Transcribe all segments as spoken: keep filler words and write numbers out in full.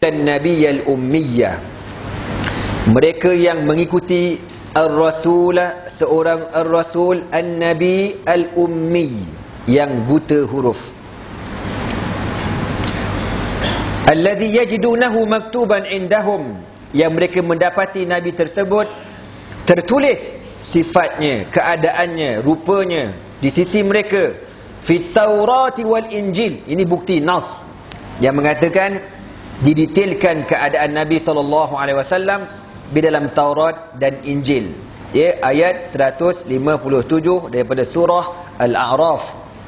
an-nabiyyal ummiyya, mereka yang mengikuti ar-rasul, seorang ar-rasul an-nabi al-ummi, yang buta huruf. Alladhi yajidunahu maktuban indahum, yang mereka mendapati nabi tersebut tertulis sifatnya, keadaannya, rupanya di sisi mereka, fit Taurati wal Injil. Ini bukti nas yang mengatakan didetailkan keadaan Nabi sallallahu alaihi wasallam di dalam Taurat dan Injil, ya, ayat seratus lima puluh tujuh daripada surah Al-A'raf.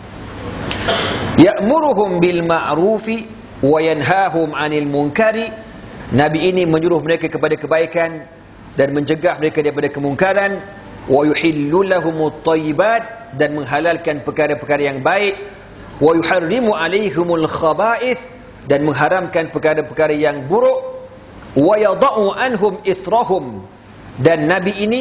Ya'muruhum bil ma'rufi wa yanhahum 'anil munkari. Nabi ini menyuruh mereka kepada kebaikan dan mencegah mereka daripada kemungkaran. Wa yuhillu lahumut thayyibat, dan menghalalkan perkara-perkara yang baik. Wa yuharrimu 'alaihimul khaba'ith, dan mengharamkan perkara-perkara yang buruk. Wa yada'u anhum israhum, dan Nabi ini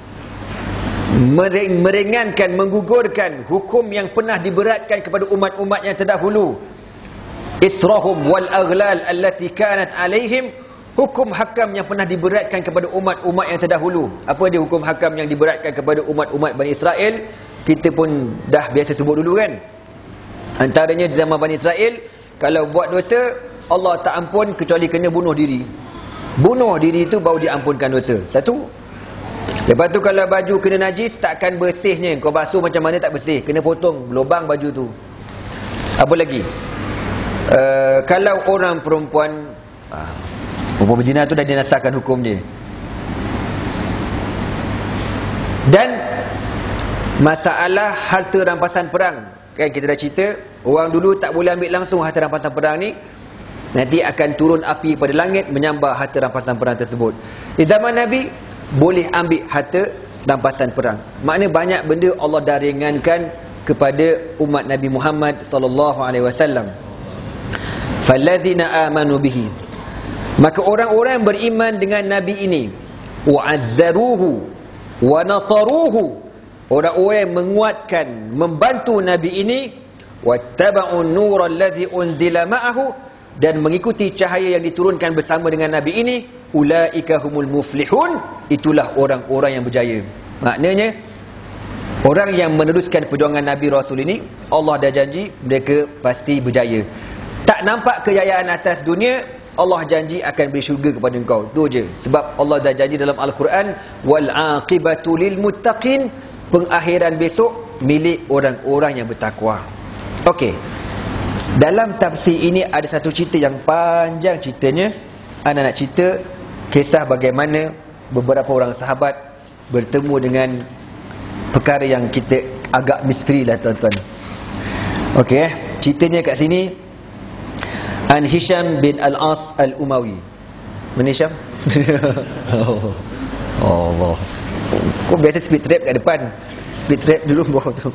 meringankan, menggugurkan hukum yang pernah diberatkan kepada umat-umat yang terdahulu. Israhum wal aghlal allati kanat alaihim, hukum hakam yang pernah diberatkan kepada umat-umat yang terdahulu. Apa dia hukum hakam yang diberatkan kepada umat-umat Bani Israel? Kita pun dah biasa sebut dulu kan. Antaranya di zaman Bani Israel, kalau buat dosa, Allah tak ampun kecuali kena bunuh diri. Bunuh diri itu baru diampunkan dosa. Satu. Lepas tu kalau baju kena najis, takkan bersihnya. Kau basuh macam mana tak bersih, kena potong lubang baju tu. Apa lagi? Uh, kalau orang perempuan uh, perempuan berzina tu dah dinasahkan hukum dia. Dan masalah harta rampasan perang, kan kita dah cerita, orang dulu tak boleh ambil langsung harta rampasan perang ni, nanti akan turun api pada langit menyambar harta rampasan perang tersebut. Di zaman Nabi boleh ambil harta rampasan perang. Maknanya banyak benda Allah dah ringankan kepada umat Nabi Muhammad sallallahu alaihi wasallam. Fallazina amanu bihi, maka orang-orang yang beriman dengan Nabi ini, wa'azzaruhu wa nasaruhu, orang-orang yang menguatkan, membantu Nabi ini, wattaba'un nur allazi unzila ma'ahu, dan mengikuti cahaya yang diturunkan bersama dengan Nabi ini, ulaika humul muflihun, itulah orang-orang yang berjaya. Maknanya orang yang meneruskan perjuangan Nabi Rasul ini, Allah dah janji mereka pasti berjaya. Tak nampak kejayaan atas dunia, Allah janji akan beri syurga kepada engkau. Tu je. Sebab Allah dah janji dalam Al-Quran, wal aqibatu lil muttaqin, pengakhiran besok milik orang-orang yang bertakwa. Okey. Dalam tafsir ini ada satu cerita yang panjang ceritanya. Ana nak cerita kisah bagaimana beberapa orang sahabat bertemu dengan perkara yang kita agak misteri lah tuan-tuan. Okey eh. Ceritanya kat sini, An Hisham bin Al-As Al-Umawi. Mana Hisham? Allah. Kau biasa speed trap kat depan. Speed trap dulu bawah tu.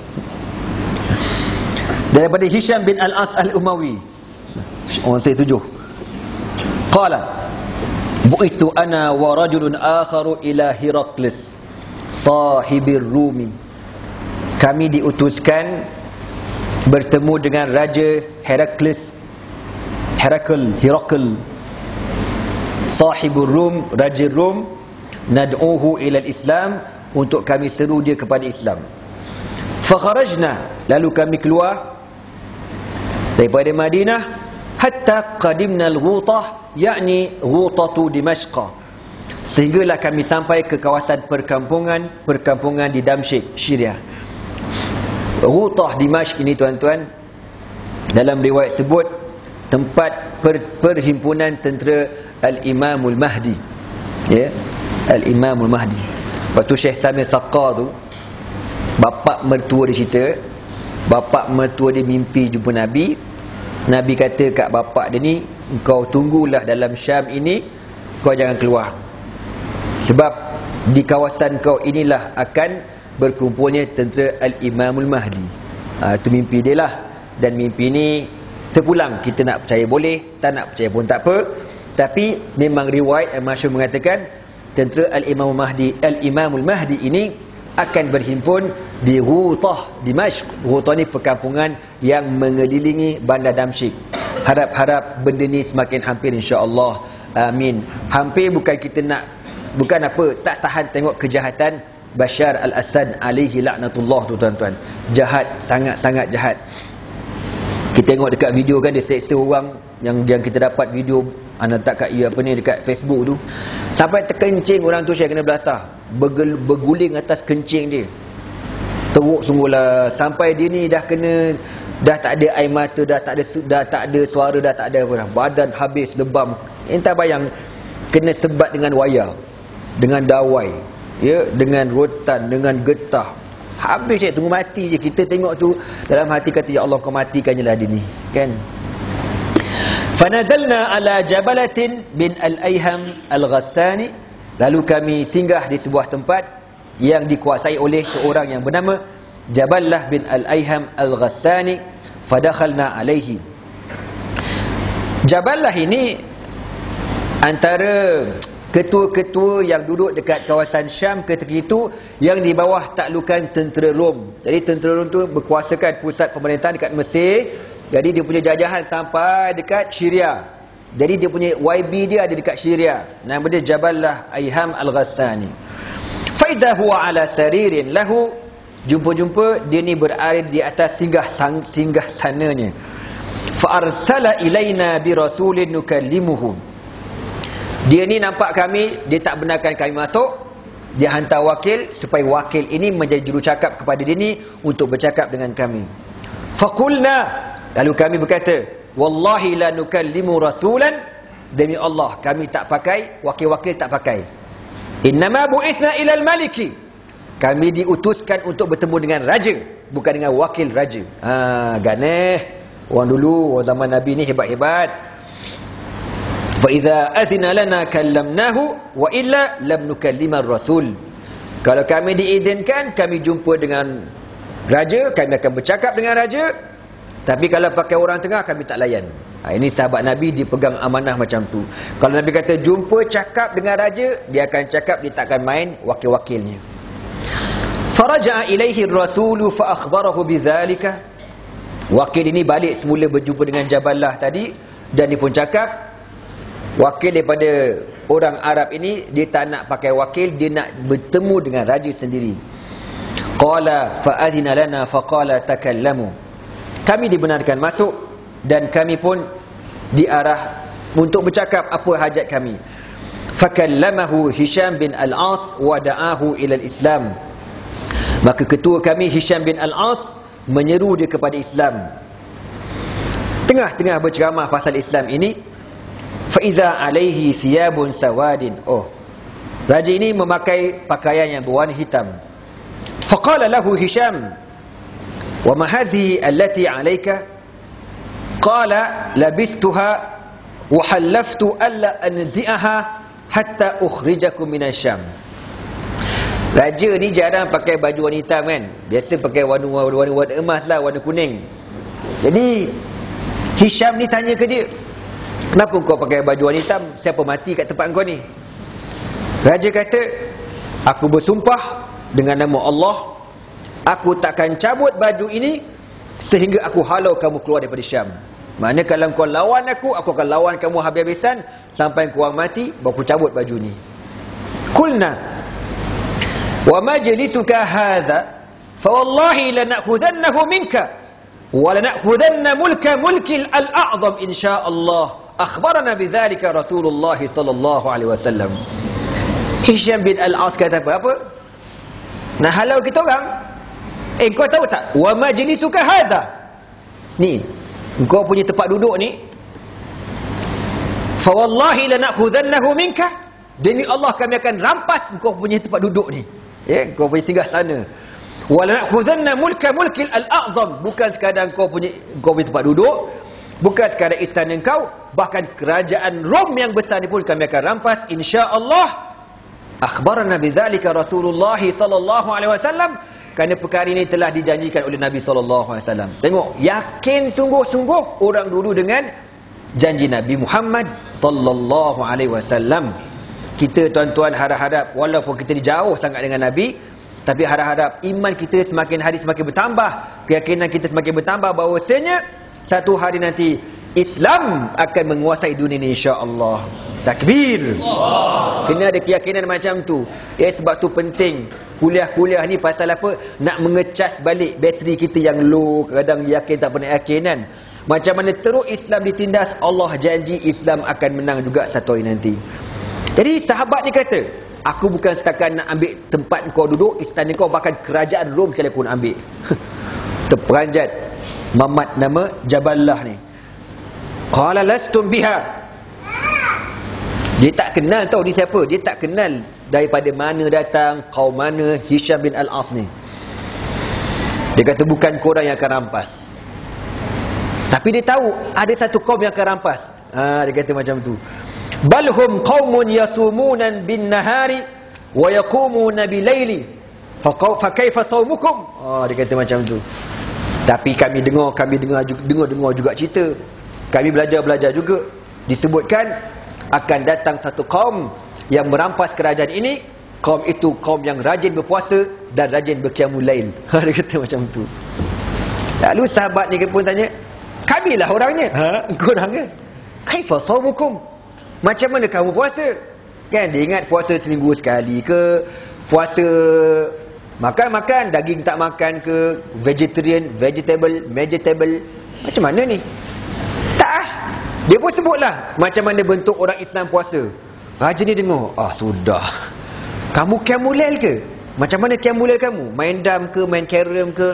Daripada Hisham bin Al-As Al-Umawi. Orang saya tujuh. Qala bu'ithu ana wa rajulun akharu ila Herakles sahibir Rumi. Kami diutuskan bertemu dengan Raja Herakles, Herakl, Herakl, sahibur Rum, Raja Rum, nad'uhu ila Islam, untuk kami seru dia kepada Islam. Fakharajna, lalu kami keluar daripada Madinah, hatta qadimna al-Ghutah, yakni Ghutatu Dimashq, sehinggalah kami sampai ke kawasan perkampungan, perkampungan di Damsyik, Syria. Ghutah Dimashq ini tuan-tuan, dalam riwayat sebut tempat per, perhimpunan tentera Al-Imamul Mahdi, ya, Al-Imamul Mahdi. Waktu Syekh Samir Saqqa tu, bapa mertua dia cerita, bapa mertua dia mimpi jumpa Nabi. Nabi kata kat bapa dia ni, kau tunggulah dalam Syam ini, kau jangan keluar, sebab di kawasan kau inilah akan berkumpulnya tentera Al-Imamul Mahdi. Ha, itu mimpi dia lah. Dan mimpi ni terpulang. Kita nak percaya boleh, tak nak percaya pun tak apa. Tapi memang riwayat yang masyhur mengatakan tentera Al-Imamul Mahdi, Al-Imamul Mahdi ini akan berhimpun di Ghutah Dimashq. Ghutah ni perkampungan yang mengelilingi bandar Damsyik. Harap-harap benda ni semakin hampir, insya-Allah. Amin. Hampir bukan kita nak, bukan apa, tak tahan tengok kejahatan Bashar al-Assad alaihi laknatullah tu tuan-tuan. Jahat, sangat-sangat jahat. Kita tengok dekat video kan, dia seksa orang yang yang kita dapat video anda tak kat apa ni dekat Facebook tu. Sampai terkencing orang tu, saya kena belasah. Bergel, berguling atas kencing dia. Teruk sungguhlah. Sampai dia ni dah kena, dah tak ada air mata, dah tak ada dah tak ada suara, dah tak ada apa dah. Badan habis lebam. Entah bayang kena sebat dengan wayar, dengan dawai, ya, dengan rotan, dengan getah. Habis je, tunggu mati je. Kita tengok tu dalam hati kata, ya Allah, kau matikan je lah dia ni, kan? Fanazalna ala jabalatin bin al-Ayham al-Ghassani. Lalu kami singgah di sebuah tempat yang dikuasai oleh seorang yang bernama Jaballah bin al-Ayham al-Ghassani. Fadakhalna alaihi. Jaballah ini antara ketua-ketua yang duduk dekat kawasan Syam ketika itu, yang di bawah taklukan tentera Rom. Jadi tentera Rom tu berkuasakan pusat pemerintahan dekat Mesir. Jadi dia punya jajahan sampai dekat Syria. Jadi dia punya Y B dia ada dekat Syria. Nama dia Jaballah Ayham al-Ghassani. Fa idza huwa ala saririn lahu. Jumpa-jumpa dia ni berada di atas singgah singgah sananya. Fa arsala ilaina bi rasulin nukallimuhu. Dia ni nampak kami, dia tak benarkan kami masuk. Dia hantar wakil supaya wakil ini menjadi jurucakap kepada dia ni untuk bercakap dengan kami. Faqulna, lalu kami berkata, wallahi la nukallimu rasulan, demi Allah kami tak pakai wakil-wakil, tak pakai. Innama bu'ithna ilal maliki, kami diutuskan untuk bertemu dengan raja, bukan dengan wakil raja. Ha, ganeh orang dulu, orang zaman Nabi ni hebat-hebat. Fa idza azina lana kallamnahu wa illa lam nukallimar rasul. Kalau kami diizinkan, kami jumpa dengan raja, kami akan bercakap dengan raja. Tapi kalau pakai orang tengah, kami tak layan. Ha, ini sahabat Nabi dipegang amanah macam tu. Kalau Nabi kata jumpa cakap dengan raja, dia akan cakap, dia takkan main wakil-wakilnya. Faraja'a ilaihi ar-rasulu fa akhbarahu bidzalika. Wakil ini balik semula berjumpa dengan Jaballah tadi, dan dia pun cakap, wakil daripada orang Arab ini, dia tak nak pakai wakil, dia nak bertemu dengan raja sendiri. Qala fa adina lana fa qala takallamu. Kami dibenarkan masuk dan kami pun diarah untuk bercakap apa hajat kami. Fakallamahu Hisham bin Al-As wa da'ahu ila al-Islam. Maka ketua kami Hisham bin Al-As menyeru dia kepada Islam. Tengah-tengah berceramah pasal Islam ini, fa iza alaihi thiyabun sawadin. Oh, raja ini memakai pakaian yang berwarna hitam. Faqala lahu Hisham, wa ma hadhihi allati alayka? Qala labistuha wa halaftu alla anzi'aha hatta ukhrijakum minasyam. Raja ni jarang pakai baju warna hitam kan. Biasa pakai warna-warna warna emas lah, warna kuning. Jadi Hisham ni tanya ke dia, kenapa kau pakai baju warna hitam? Siapa mati kat tempat kau ni? Raja kata, aku bersumpah dengan nama Allah, aku takkan cabut baju ini sehingga aku halau kamu keluar daripada Syam. Maknanya kalau kau lawan aku, aku akan lawan kamu habis-habisan sampai kau mati, baru aku cabut baju ni. Qulna wa majlisuka hadha fa wallahi lanakhudannahu minka wa lanakhudanna mulka mulki al-a'zam insyaallah. Akhbarana bidzalika Rasulullah sallallahu alaihi wasallam. Hisham bin Al-As kata apa? Apa? Nak halau kita orang? Eh, kau tahu tak? Wa majlisuka hadha. Ni, kau punya tempat duduk ni. Fa wallahi lanakhudannahu minka. Demi Allah kami akan rampas kau punya tempat duduk ni. Ya, kau punya singgah sana. Wa lanakhudanna mulka mulkil al-a'zam. Bukan sekadar kau punya kau punya tempat duduk, bukan sekadar istana kau, bahkan kerajaan Rom yang besar ni pun kami akan rampas insya-Allah. Akhbarana bidzalika Rasulullah sallallahu alaihi wasallam. Kerana perkara ini telah dijanjikan oleh Nabi sallallahu alaihi wasallam. Tengok, yakin sungguh-sungguh orang dulu dengan janji Nabi Muhammad sallallahu alaihi wasallam. Kita tuan-tuan harap-harap walaupun kita jauh sangat dengan Nabi, tapi harap-harap iman kita semakin hari semakin bertambah, keyakinan kita semakin bertambah bahawasanya satu hari nanti Islam akan menguasai dunia ini insya-Allah. Takbir. Allah. Kena ada keyakinan macam tu. Ya, sebab tu penting kuliah-kuliah ni pasal apa? Nak mengecas balik bateri kita yang low, kadang yakin tak pernah yakin kan. Macam mana teruk Islam ditindas, Allah janji Islam akan menang juga satu hari nanti. Jadi sahabat ni kata, aku bukan setakat nak ambil tempat kau duduk, istana kau, bahkan kerajaan Rom sekali aku nak ambil. Terperanjat mamat nama Jaballah ni. Qala lastum biha. Dia tak kenal tau ni siapa. Dia tak kenal daripada mana datang, kaum mana, Hisham bin Al-As ni. Dia kata bukan korang yang akan rampas. Tapi dia tahu ada satu kaum yang akan rampas. Ha, dia kata macam tu. Balhum qaumun yasumunan bin nahari wa yaqumuna bilaili. Fa kaifa sawmukum? Ha, dia kata macam tu. Tapi kami dengar, kami dengar dengar-dengar juga cerita. Kami belajar-belajar juga. Disebutkan akan datang satu kaum yang merampas kerajaan ini. Kaum itu kaum yang rajin berpuasa dan rajin berqiyamul lail. Dia kata macam tu. Lalu sahabat ni pun tanya, kamilah orangnya. Ha, korang ke? Kaifa sawmukum? Macam mana kamu puasa? Kan dia ingat puasa seminggu sekali ke, puasa makan-makan, daging tak makan ke, vegetarian, vegetable, vegetable. Macam mana ni? Tak ah. Dia pun sebutlah macam mana bentuk orang Islam puasa. Raja ni dengar, ah sudah. Kamu qiyamul lail ke? Macam mana qiyamul lail kamu? Main dam ke, main carrom ke,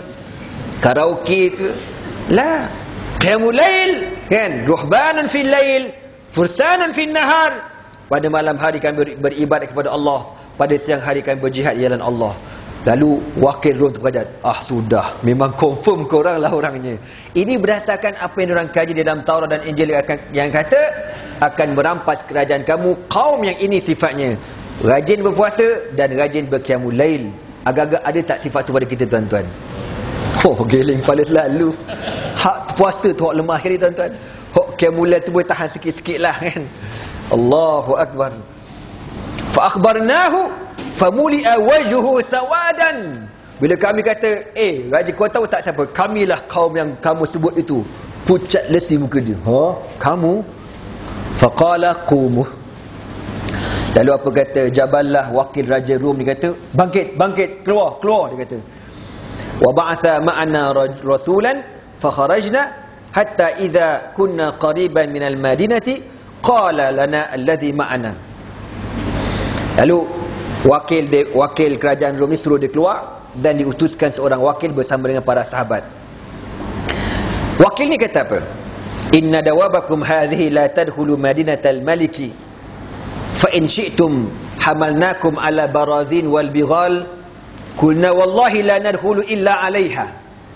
karaoke ke? La. Qiyamul lail kan, ruhbanan fil lail, fursanan fil nahar. Pada malam hari kami beribadat kepada Allah, pada siang hari kami berjihad di jalan Allah. Lalu wakil Rom terperanjat, ah sudah, memang confirm korang lah orangnya. Ini berdasarkan apa yang orang kaji di dalam Taurat dan Injil yang kata akan merampas kerajaan kamu. Kaum yang ini sifatnya rajin berpuasa dan rajin berqiyamul lail. Agak-agak ada tak sifat tu pada kita tuan-tuan? Oh, geling kepala selalu. Hak puasa tu hak lemah sekali tuan-tuan. Hak qiyamul lail tu boleh tahan sikit-sikit lah kan. Allahu Akbar. Fa akhbarnahu famuli'a wajhuhu sawadan. Bila kami kata, eh raja kau tahu tak siapa? Kamilah kaum yang kamu sebut itu. Pucat lesi muka dia. Ha? Kamu? Faqala qumu. Lalu apa kata Jaballah, wakil raja Rom, dia kata, bangkit, bangkit, keluar, keluar, dia kata. Wa ba'atha ma'ana rasulan fa kharajna hatta idza kunna qariban minal madinati qala lana alladhi ma'ana. Lalu wakil de, wakil kerajaan Rom ni suruh dia keluar dan diutuskan seorang wakil bersama dengan para sahabat. Wakil ni kata apa? Inna dawabakum hadhihi la tadkhulu madinatal maliki fa in syi'tum hamalnakum ala barazin wal bighal kulna wallahi la nadkhulu illa 'alayha.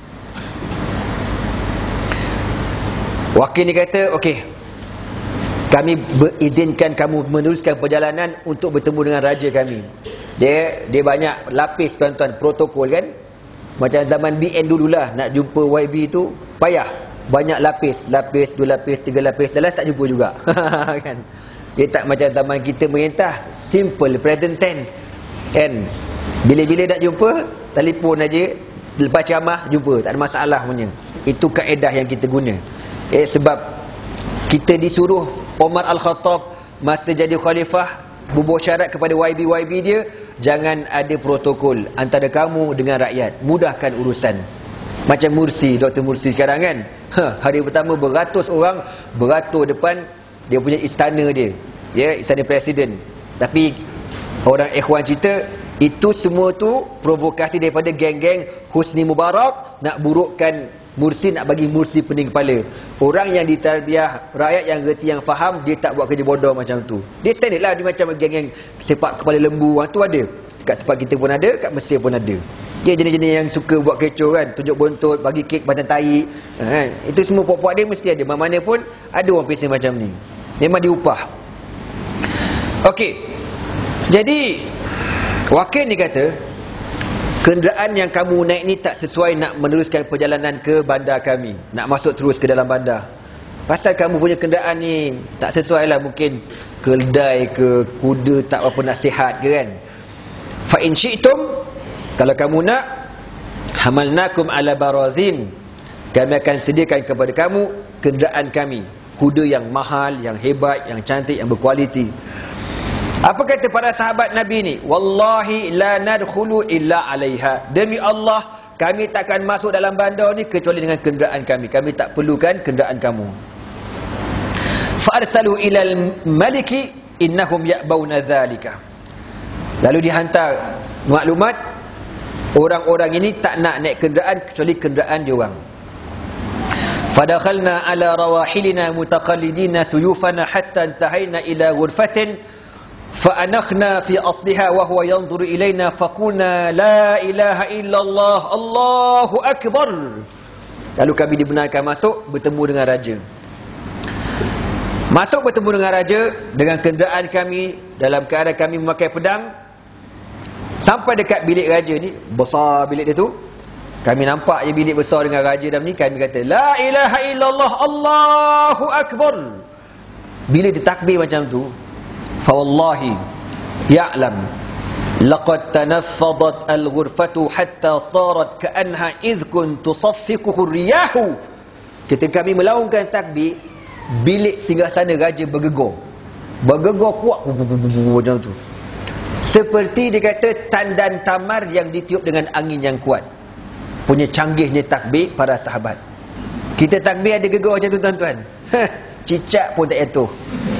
Wakil ni kata, okey, kami berizinkan kamu meneruskan perjalanan untuk bertemu dengan raja kami. Dia dia banyak lapis tuan-tuan, protokol kan. Macam zaman B N dululah, nak jumpa Y B tu payah. Banyak lapis, lapis, dua lapis, tiga lapis, last tak jumpa juga. Kan. Dia tak macam zaman kita merintah, simple present tense. Kan. Bila-bila nak jumpa, telefon aja, lepas ceramah jumpa, tak ada masalah punya. Itu kaedah yang kita guna. Eh sebab kita disuruh Umar Al-Khattab masa jadi khalifah bubuh syarat kepada Y B Y B dia, jangan ada protokol antara kamu dengan rakyat, mudahkan urusan. Macam Mursi, Doktor Mursi sekarang kan, ha, hari pertama beratus orang beratur depan dia punya istana dia, ya, istana presiden. Tapi orang ikhwan cerita itu semua tu provokasi daripada geng-geng Husni Mubarak nak burukkan Mursi, nak bagi Mursi pening kepala. Orang yang ditarbiah, rakyat yang reti, yang faham, dia tak buat kerja bodoh macam tu. Dia standard lah, dia macam geng-geng sepak kepala lembu. Tu ada. Kat tempat kita pun ada, kat Mesir pun ada. Dia jenis-jenis yang suka buat kecoh kan, tunjuk bontot, bagi kek batang tahi. Ha, itu semua puak-puak dia mesti ada. Mana-mana pun ada orang pesen macam ni. Memang diupah. Okey. Jadi, wakil ni kata, kenderaan yang kamu naik ni tak sesuai nak meneruskan perjalanan ke bandar kami, nak masuk terus ke dalam bandar. Pasal kamu punya kenderaan ni tak sesuai lah, mungkin keldai ke, kuda tak apa nasihat ke kan. Fa in syi'tum, kalau kamu nak, hamalnakum ala barazin, kami akan sediakan kepada kamu kenderaan kami. kuda yang mahal, yang hebat, yang cantik, yang berkualiti. Apa kata para sahabat Nabi ni? Wallahi la nadkhulu illa alaiha. Demi Allah, kami takkan masuk dalam bandar ni kecuali dengan kenderaan kami. Kami tak perlukan kenderaan kamu. Fa arsalu ila al-maliki innahum ya'bawna dzalika. Lalu dihantar maklumat, orang-orang ini tak nak naik kenderaan kecuali kenderaan dia orang. Fadakhalna ala rawahilina mutaqallidina suyufana hatta intahaina ila ghurfatin fa'anakhna fi asliha wa huwa yanzuru ilaina faqulna la ilaha illallah Allahu akbar. Lalu kami dibenarkan masuk bertemu dengan raja. Masuk bertemu dengan raja dengan kenderaan kami, dalam keadaan kami memakai pedang. Sampai dekat bilik raja ni, besar bilik dia tu. Kami nampak je bilik besar dengan raja dalam ni. Kami kata la ilaha illallah Allahu akbar. Bila ditakbir macam tu, fa wallahi ya'lam laqad tanaffadat al-ghurfatu hatta sarat ka'anha idhkun tusaffiquhu riyahu. Ketika kami melaungkan takbir, bilik singgasana raja bergegar. Bergegar kuat macam tu. Seperti dia kata tandan tamar yang ditiup dengan angin yang kuat. Punya canggihnya takbir para sahabat. Kita takbir ada gegar macam tu tuan-tuan. Cicak pun tak jatuh.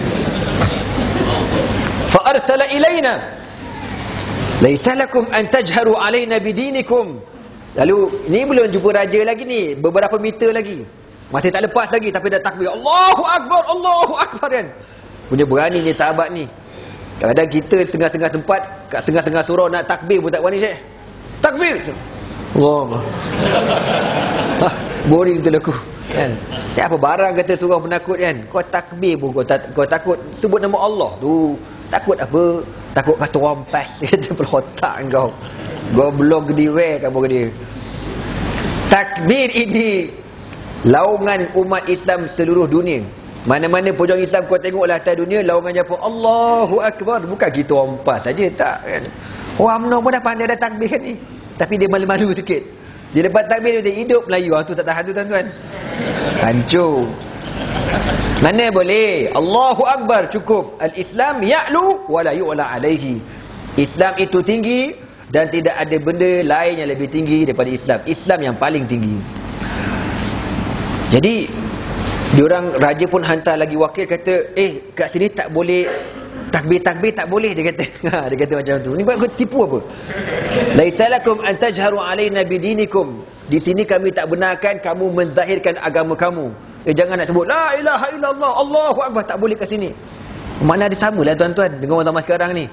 Fa arsala ilaina laisa lakum an tajharu alaina bidinikum. Lalu ni belum jumpa raja lagi ni, beberapa meter lagi. Masih tak lepas lagi tapi dah takbir Allahu akbar, Allahu akbar kan. Punya berani ni sahabat ni. Kadang-kadang kita tengah-tengah tempat, kat tengah-tengah surau nak takbir pun tak berani, Syekh. Takbir. Allah. Ha, boring tu aku. Kan? Ya, apa barang kata surau penakut kan? Kau takbir pun kau, tak, kau takut sebut nama Allah tu. Takut apa? Takut kata rompas. Kata pelotak kau. Goblok gediwe kamu dia. Takbir ini laungan umat Islam seluruh dunia. Mana-mana pojok Islam kau tengoklah atas dunia, laungannya apa? Allahu akbar. Bukan kita rompas saja, tak kan. Orang UMNO pun dah pandai dah takbir ni. Tapi dia malu-malu sikit. Dia lepas takbir dia hidup Melayu. Ah tu tak tahan tu tuan-tuan. Hancur. Mana boleh? Allahu akbar cukup. Al-Islam ya'lu wa la yu'la alaihi. Islam itu tinggi dan tidak ada benda lain yang lebih tinggi daripada Islam. Islam yang paling tinggi. Jadi diorang raja pun hantar lagi wakil kata, "Eh, kat sini tak boleh takbir-takbir, tak boleh," dia kata. Ha, dia kata macam tu. Ni kau tipu apa? Laisa lakum an tajharu alaina bidinikum. Di sini kami tak benarkan kamu menzahirkan agama kamu. Eh, jangan nak sebut la ilaha illallah Allahu akbar, tak boleh kat sini. Mana ada samalah tuan-tuan dengan orang zaman sekarang ni.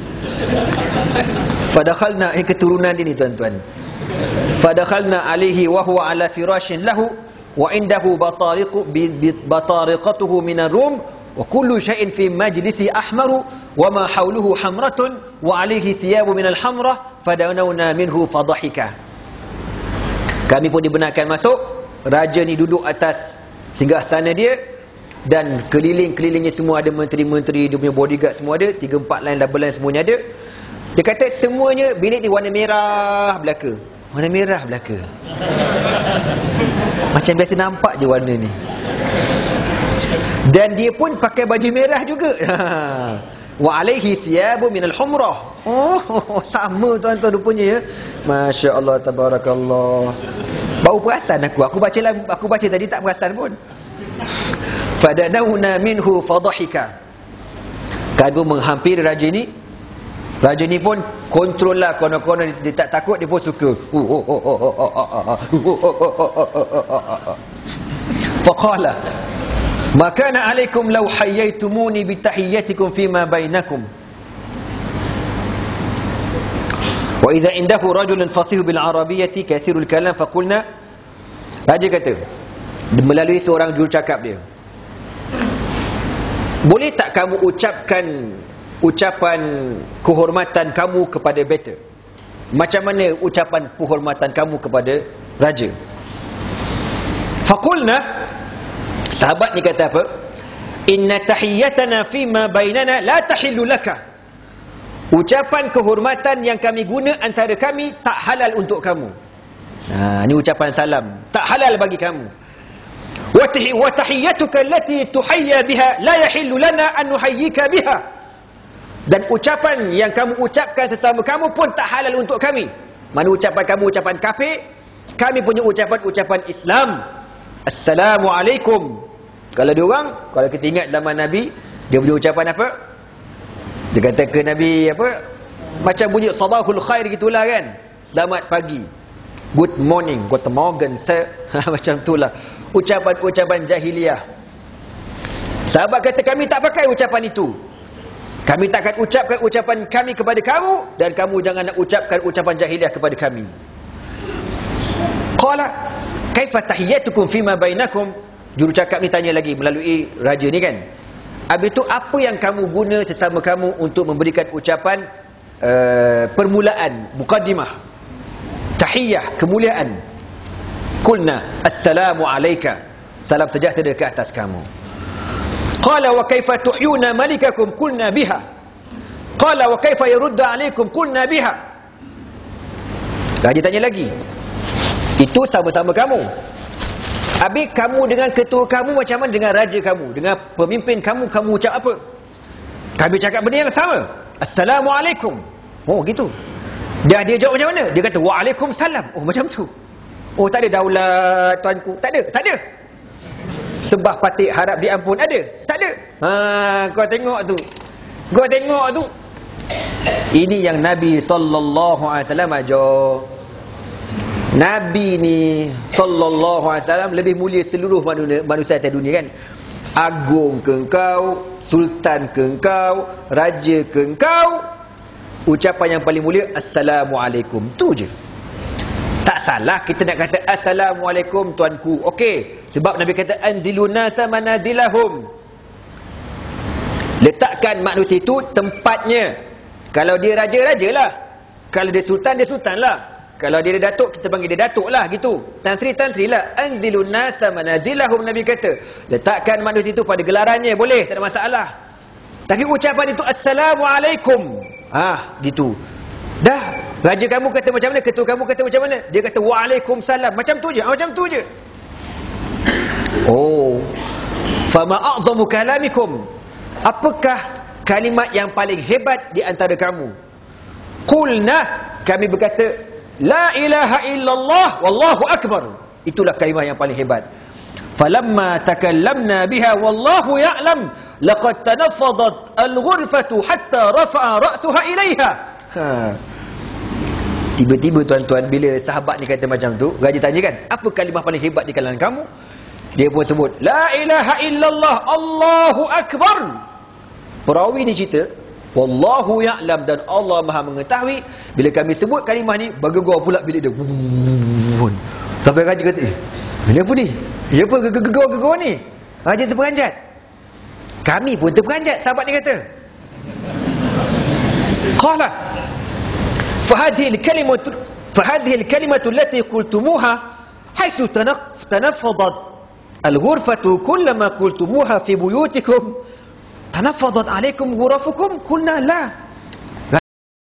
Fadakhalna, ini keturunan dia ni tuan-tuan. Fadakhalna alaihi wa huwa ala firashin lahu wa indahu batariqu batariqatuhu min ar-rum wa kullu shay'in fi majlisi ahmaru wa ma hawluhu hamratun wa alayhi thiyabu min al-hamrah fadanawna minhu fadhahika. Kami pun dibenarkan masuk. Raja ni duduk atas singgahsana dia dan keliling-kelilingnya semua ada menteri-menteri, dia punya bodyguard semua ada, tiga empat line double line semuanya ada. Dia kata semuanya bilik ni warna merah belaka. Warna merah belaka. Macam biasa nampak je warna ni. Dan dia pun pakai baju merah juga. Wa alaihi thiyabu minal humrah. Oh, sama tuan-tuan rupanya ya. Masya-Allah tabarakallah. Bau perasan aku. Aku baca aku baca tadi tak perasan pun. Fadanawna minhu fadhahika. Kami menghampiri raja ni. Raja ni pun kontrol lah, konon-konon dia tak takut, dia pun suka. Faqala ma kana alaikum law hayyaytumuni bi tahiyyatikum fima bainakum wa idza indahu rajulun fasih bil arabiyyati kathirul kalam faqulna. Raja kata melalui seorang jurucakap dia, boleh tak kamu ucapkan ucapan kehormatan kamu kepada beta? Macam mana ucapan kehormatan kamu kepada raja? Faqulna, sahabat ni kata apa? Inna tahiyyatana fima bainana la tahillu laka. Ucapan kehormatan yang kami guna antara kami tak halal untuk kamu. Ha, ni ucapan salam, tak halal bagi kamu. wa tahiyyatuka allati tuhayya biha la yahillu lana an nuhayyika biha. Dan ucapan yang kamu ucapkan sesama kamu pun tak halal untuk kami. Mana ucapan kamu ucapan kafir, kami punya ucapan-ucapan Islam. Assalamualaikum. Kalau dia orang, kalau kita ingat zaman Nabi, dia punya ucapan apa? Dia kata ke Nabi apa? Macam bunyi sabahul khair gitulah kan. Selamat pagi. Good morning, good morning sir. Macam itulah ucapan-ucapan jahiliah. Sahabat kata kami tak pakai ucapan itu. Kami takkan ucapkan ucapan kami kepada kamu, dan kamu jangan nak ucapkan ucapan jahiliah kepada kami. Qala kaifa tahiyyatukum fima bainakum. Juru cakap ni tanya lagi melalui raja ni kan. Habis tu apa yang kamu guna sesama kamu untuk memberikan ucapan uh, permulaan, muqaddimah, tahiyyah, kemuliaan. Qulna assalamu alayka. Salam sejahtera ke atas kamu. Qala wa kaifa tuhyuna malikakum qulna biha. Qala wa kaifa yuruddu alaikum qulna biha. Raja tanya lagi. Itu sama-sama kamu. Habis kamu dengan ketua kamu macam mana dengan raja kamu, dengan pemimpin kamu, kamu ucap apa? Kami cakap benda yang sama. Assalamualaikum. Oh gitu. Dia dia jawab macam mana? Dia kata waalaikumsalam. Oh macam tu. Oh tak ada daulat tuanku. Tak ada, tak ada. Sembah patik harap diampun ada? Tak ada. Ha, kau tengok tu. Kau tengok tu. Ini yang Nabi sallallahu alaihi wasallam ajar. Nabi ni sallallahu alaihi wasallam lebih mulia seluruh manusia, manusia atas dunia kan. Agung ke engkau, sultan ke engkau, raja ke engkau, ucapan yang paling mulia assalamualaikum. Tu je. Tak salah kita nak kata assalamualaikum tuanku. Okey, sebab Nabi kata anzilun nasa manazilahum. Letakkan manusia itu tempatnya. Kalau dia raja, rajalah. Kalau dia sultan, dia sultanlah. Kalau dia datuk, kita panggil dia datuk lah gitu. Tan Sri, Tan Sri lah. Anzilun nasa manazilahum, Nabi kata. Letakkan manusia itu pada gelarannya, boleh, tak ada masalah. Tapi ucapan itu assalamualaikum. Ah, gitu. Dah, raja kamu kata macam mana, ketua kamu kata macam mana? Dia kata waalaikumsalam. Macam tu je, macam tu je. Oh. Fama a'zamu kalamikum. Apakah kalimat yang paling hebat di antara kamu? Qulna, kami berkata la ilaha illallah wallahu akbar. Itulah kalimah yang paling hebat. Falamma takallamna biha wallahu ya'lam laqad tanaffadat al-ghurfatu hatta rafa'a ra'saha ilaiha. Ha. Tiba-tiba tuan-tuan, bila sahabat ni kata macam tu, raja tanya kan, apa kalimah paling hebat di kalangan kamu? Dia pun sebut la ilaha illallah Allahu akbar. Perawi ni cerita wallahu ya'lam, dan Allah Maha mengetahui. Bila kami sebut kalimah ni, bergegar pula bilik dia. Sampai raja kata, eh, ini apa ni? Ya apa gegar-gegar ni? Raja terperanjat. Kami pun terperanjat, sahabat ni kata. Qala fahadhihi al-kalimatu fahadhihi al-kalimatu allati qultumuha haythu tanaffadat al-ghurfatu kullama qultumuha fi buyutikum tanaffadat alaykum ghurafukum. Qulna la